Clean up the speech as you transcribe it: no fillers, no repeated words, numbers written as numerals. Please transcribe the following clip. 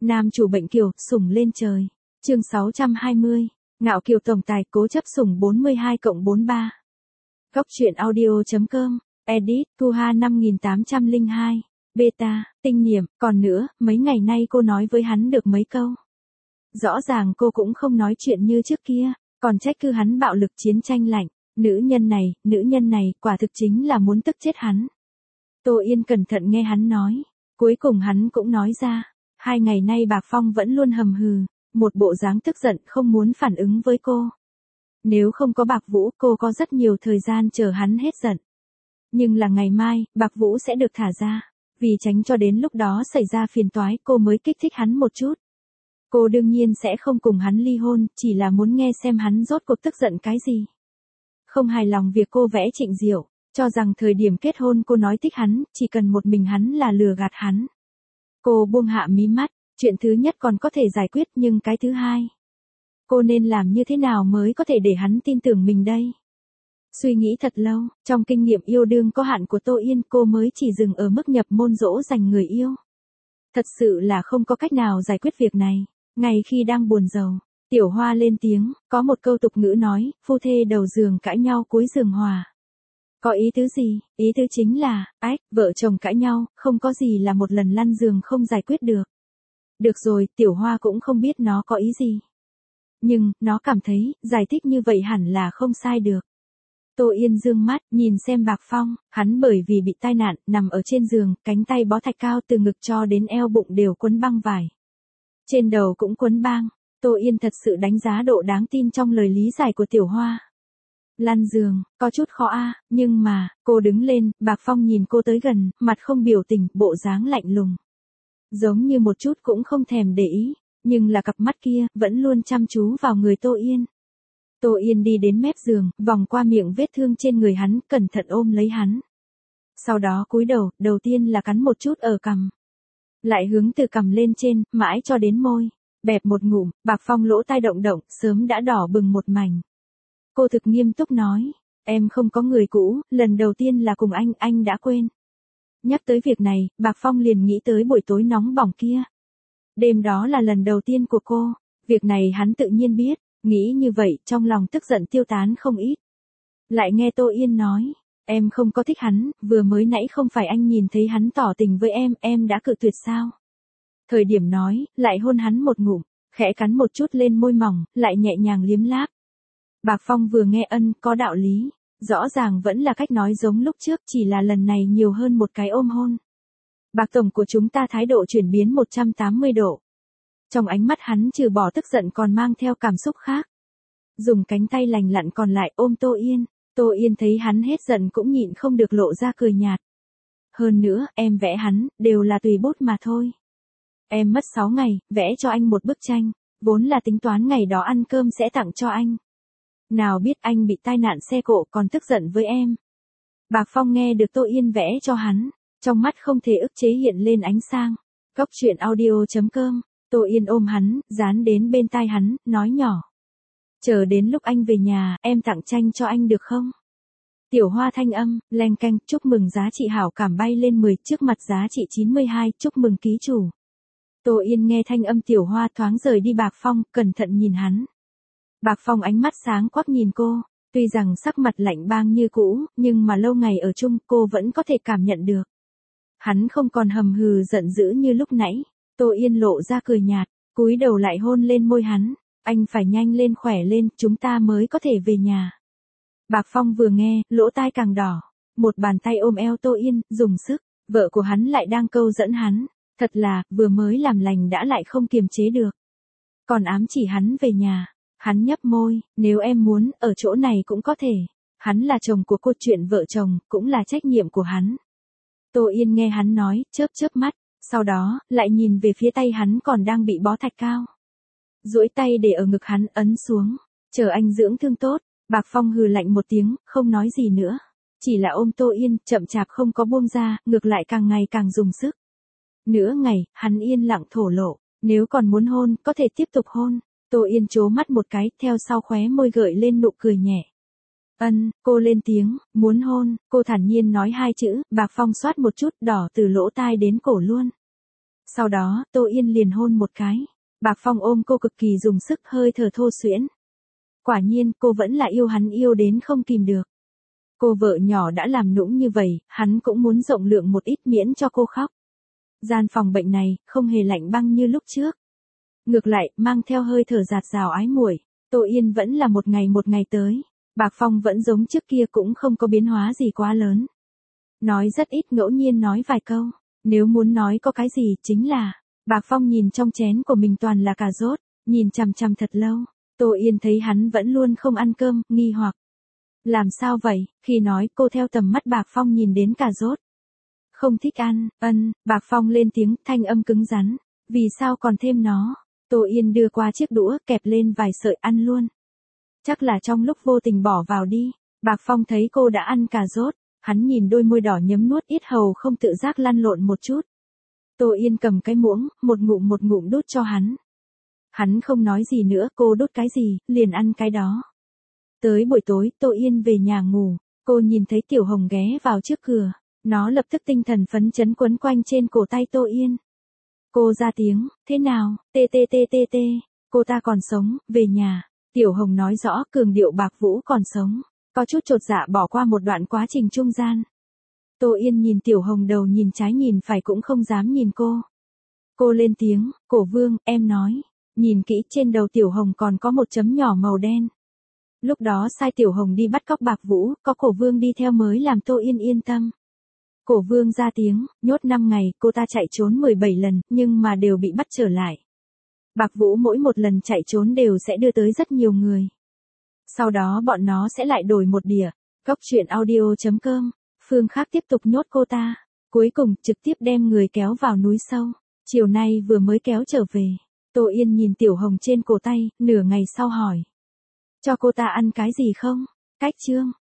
Nam chủ bệnh kiều, sủng lên trời. Chương 620. Ngạo kiều tổng tài cố chấp sủng 42+43. Góc truyện audio.com. Edit, Thuha 5802. Beta, tinh niệm, còn nữa, mấy ngày nay cô nói với hắn được mấy câu. Rõ ràng cô cũng không nói chuyện như trước kia, còn trách cứ hắn bạo lực chiến tranh lạnh. Nữ nhân này, quả thực chính là muốn tức chết hắn. Tô Yên cẩn thận nghe hắn nói. Cuối cùng hắn cũng nói ra. 2 ngày nay Bạc Phong vẫn luôn hầm hừ, một bộ dáng tức giận không muốn phản ứng với cô. Nếu không có Bạc Vũ, cô có rất nhiều thời gian chờ hắn hết giận. Nhưng là ngày mai, Bạc Vũ sẽ được thả ra. Vì tránh cho đến lúc đó xảy ra phiền toái, cô mới kích thích hắn một chút. Cô đương nhiên sẽ không cùng hắn ly hôn, chỉ là muốn nghe xem hắn rốt cuộc tức giận cái gì. Không hài lòng việc cô vẽ Trịnh Diệu, cho rằng thời điểm kết hôn cô nói thích hắn, chỉ cần một mình hắn là lừa gạt hắn. Cô buông hạ mí mắt, chuyện thứ nhất còn có thể giải quyết nhưng cái thứ hai. Cô nên làm như thế nào mới có thể để hắn tin tưởng mình đây? Suy nghĩ thật lâu, trong kinh nghiệm yêu đương có hạn của Tô Yên cô mới chỉ dừng ở mức nhập môn dỗ dành người yêu. Thật sự là không có cách nào giải quyết việc này. Ngay khi đang buồn rầu, Tiểu Hoa lên tiếng, có một câu tục ngữ nói, phu thê đầu giường cãi nhau cuối giường hòa. Có ý tứ gì? Ý tứ chính là, vợ chồng cãi nhau, không có gì là một lần lăn giường không giải quyết được. Được rồi, Tiểu Hoa cũng không biết nó có ý gì. Nhưng, nó cảm thấy, giải thích như vậy hẳn là không sai được. Tô Yên dương mắt, nhìn xem Bạc Phong, hắn bởi vì bị tai nạn, nằm ở trên giường, cánh tay bó thạch cao từ ngực cho đến eo bụng đều quấn băng vải. Trên đầu cũng quấn băng. Tô Yên thật sự đánh giá độ đáng tin trong lời lý giải của Tiểu Hoa. Lăn giường, có chút khó nhưng mà, cô đứng lên, Bạc Phong nhìn cô tới gần, mặt không biểu tình, bộ dáng lạnh lùng. Giống như một chút cũng không thèm để ý, nhưng là cặp mắt kia, vẫn luôn chăm chú vào người Tô Yên. Tô Yên đi đến mép giường, vòng qua miệng vết thương trên người hắn, cẩn thận ôm lấy hắn. Sau đó cúi đầu, đầu tiên là cắn một chút ở cằm. Lại hướng từ cằm lên trên, mãi cho đến môi. Bẹp một ngụm, Bạc Phong lỗ tai động động, sớm đã đỏ bừng một mảnh. Cô thực nghiêm túc nói, em không có người cũ, lần đầu tiên là cùng anh đã quên. Nhắc tới việc này, Bạc Phong liền nghĩ tới buổi tối nóng bỏng kia. Đêm đó là lần đầu tiên của cô, việc này hắn tự nhiên biết, nghĩ như vậy, trong lòng tức giận tiêu tán không ít. Lại nghe Tô Yên nói, em không có thích hắn, vừa mới nãy không phải anh nhìn thấy hắn tỏ tình với em đã cự tuyệt sao? Thời điểm nói, lại hôn hắn một ngụm, khẽ cắn một chút lên môi mỏng, lại nhẹ nhàng liếm láp. Bạc Phong vừa nghe có đạo lý, rõ ràng vẫn là cách nói giống lúc trước, chỉ là lần này nhiều hơn một cái ôm hôn. Bạc tổng của chúng ta thái độ chuyển biến 180 độ. Trong ánh mắt hắn trừ bỏ tức giận còn mang theo cảm xúc khác. Dùng cánh tay lành lặn còn lại ôm Tô Yên. Tô Yên thấy hắn hết giận cũng nhịn không được lộ ra cười nhạt. Hơn nữa, em vẽ hắn, đều là tùy bút mà thôi. Em mất 6 ngày, vẽ cho anh một bức tranh, vốn là tính toán ngày đó ăn cơm sẽ tặng cho anh. Nào biết anh bị tai nạn xe cộ còn tức giận với em. Bạc Phong nghe được Tô Yên vẽ cho hắn, trong mắt không thể ức chế hiện lên ánh sang. Góc truyện audio.com. Tô Yên ôm hắn, dán đến bên tai hắn, nói nhỏ. Chờ đến lúc anh về nhà, em tặng tranh cho anh được không? Tiểu Hoa thanh âm, leng keng, chúc mừng giá trị hảo cảm bay lên 10, trước mặt giá trị 92, chúc mừng ký chủ. Tô Yên nghe thanh âm Tiểu Hoa thoáng rời đi Bạc Phong, cẩn thận nhìn hắn. Bạc Phong ánh mắt sáng quắc nhìn cô, tuy rằng sắc mặt lạnh băng như cũ, nhưng mà lâu ngày ở chung cô vẫn có thể cảm nhận được. Hắn không còn hầm hừ giận dữ như lúc nãy. Tô Yên lộ ra cười nhạt, cúi đầu lại hôn lên môi hắn. Anh phải nhanh lên khỏe lên, chúng ta mới có thể về nhà. Bạc Phong vừa nghe, lỗ tai càng đỏ. Một bàn tay ôm eo Tô Yên, dùng sức. Vợ của hắn lại đang câu dẫn hắn. Thật là, vừa mới làm lành đã lại không kiềm chế được. Còn ám chỉ hắn về nhà. Hắn nhấp môi, nếu em muốn, ở chỗ này cũng có thể. Hắn là chồng của cô, chuyện vợ chồng, cũng là trách nhiệm của hắn. Tô Yên nghe hắn nói, chớp mắt. Sau đó, lại nhìn về phía tay hắn còn đang bị bó thạch cao. Duỗi tay để ở ngực hắn ấn xuống. Chờ anh dưỡng thương tốt. Bạc Phong hừ lạnh một tiếng, không nói gì nữa. Chỉ là ôm Tô Yên, chậm chạp không có buông ra, ngược lại càng ngày càng dùng sức. Nửa ngày, hắn yên lặng thổ lộ. Nếu còn muốn hôn, có thể tiếp tục hôn. Tô Yên trố mắt một cái, theo sau khóe môi gợi lên nụ cười nhẹ. Cô lên tiếng, muốn hôn, cô thản nhiên nói 2 chữ, Bạc Phong xoát một chút, đỏ từ lỗ tai đến cổ luôn. Sau đó, Tô Yên liền hôn một cái. Bạc Phong ôm cô cực kỳ dùng sức, hơi thở thô xuyễn. Quả nhiên, cô vẫn là yêu hắn yêu đến không kìm được. Cô vợ nhỏ đã làm nũng như vậy, hắn cũng muốn rộng lượng một ít miễn cho cô khóc. Gian phòng bệnh này, không hề lạnh băng như lúc trước. Ngược lại, mang theo hơi thở dạt dào ái muội. Tô Yên vẫn là một ngày tới. Bạc Phong vẫn giống trước kia, cũng không có biến hóa gì quá lớn. Nói rất ít, ngẫu nhiên nói vài câu. Nếu muốn nói có cái gì, chính là, Bạc Phong nhìn trong chén của mình toàn là cà rốt, nhìn chằm chằm thật lâu. Tô Yên thấy hắn vẫn luôn không ăn cơm, nghi hoặc. Làm sao vậy? Khi nói, cô theo tầm mắt Bạc Phong nhìn đến cà rốt. Không thích ăn, Bạc Phong lên tiếng, thanh âm cứng rắn. Vì sao còn thêm nó? Tô Yên đưa qua chiếc đũa, kẹp lên vài sợi ăn luôn. Chắc là trong lúc vô tình bỏ vào đi. Bạc Phong thấy cô đã ăn cà rốt, hắn nhìn đôi môi đỏ nhấm nuốt, yết hầu không tự giác lăn lộn một chút. Tô Yên cầm cái muỗng, một ngụm đút cho hắn. Hắn không nói gì nữa, cô đút cái gì, liền ăn cái đó. Tới buổi tối, Tô Yên về nhà ngủ, cô nhìn thấy Tiểu Hồng ghé vào trước cửa, nó lập tức tinh thần phấn chấn quấn quanh trên cổ tay Tô Yên. Cô ra tiếng, thế nào, tê, cô ta còn sống, về nhà. Tiểu Hồng nói rõ, cường điệu Bạc Vũ còn sống, có chút chột dạ bỏ qua một đoạn quá trình trung gian. Tô Yên nhìn Tiểu Hồng đầu nhìn trái nhìn phải cũng không dám nhìn cô. Cô lên tiếng, Cổ Vương, em nói. Nhìn kỹ trên đầu Tiểu Hồng còn có một chấm nhỏ màu đen. Lúc đó sai Tiểu Hồng đi bắt cóc Bạc Vũ, có Cổ Vương đi theo mới làm Tô Yên yên tâm. Cổ Vương ra tiếng, nhốt 5 ngày, cô ta chạy trốn 17 lần, nhưng mà đều bị bắt trở lại. Bạc Vũ mỗi một lần chạy trốn đều sẽ đưa tới rất nhiều người. Sau đó bọn nó sẽ lại đổi một đĩa. Góc truyện audio.com, phương khác tiếp tục nhốt cô ta. Cuối cùng, trực tiếp đem người kéo vào núi sâu. Chiều nay vừa mới kéo trở về. Tô Yên nhìn Tiểu Hồng trên cổ tay, nửa ngày sau hỏi. Cho cô ta ăn cái gì không? Cách chương.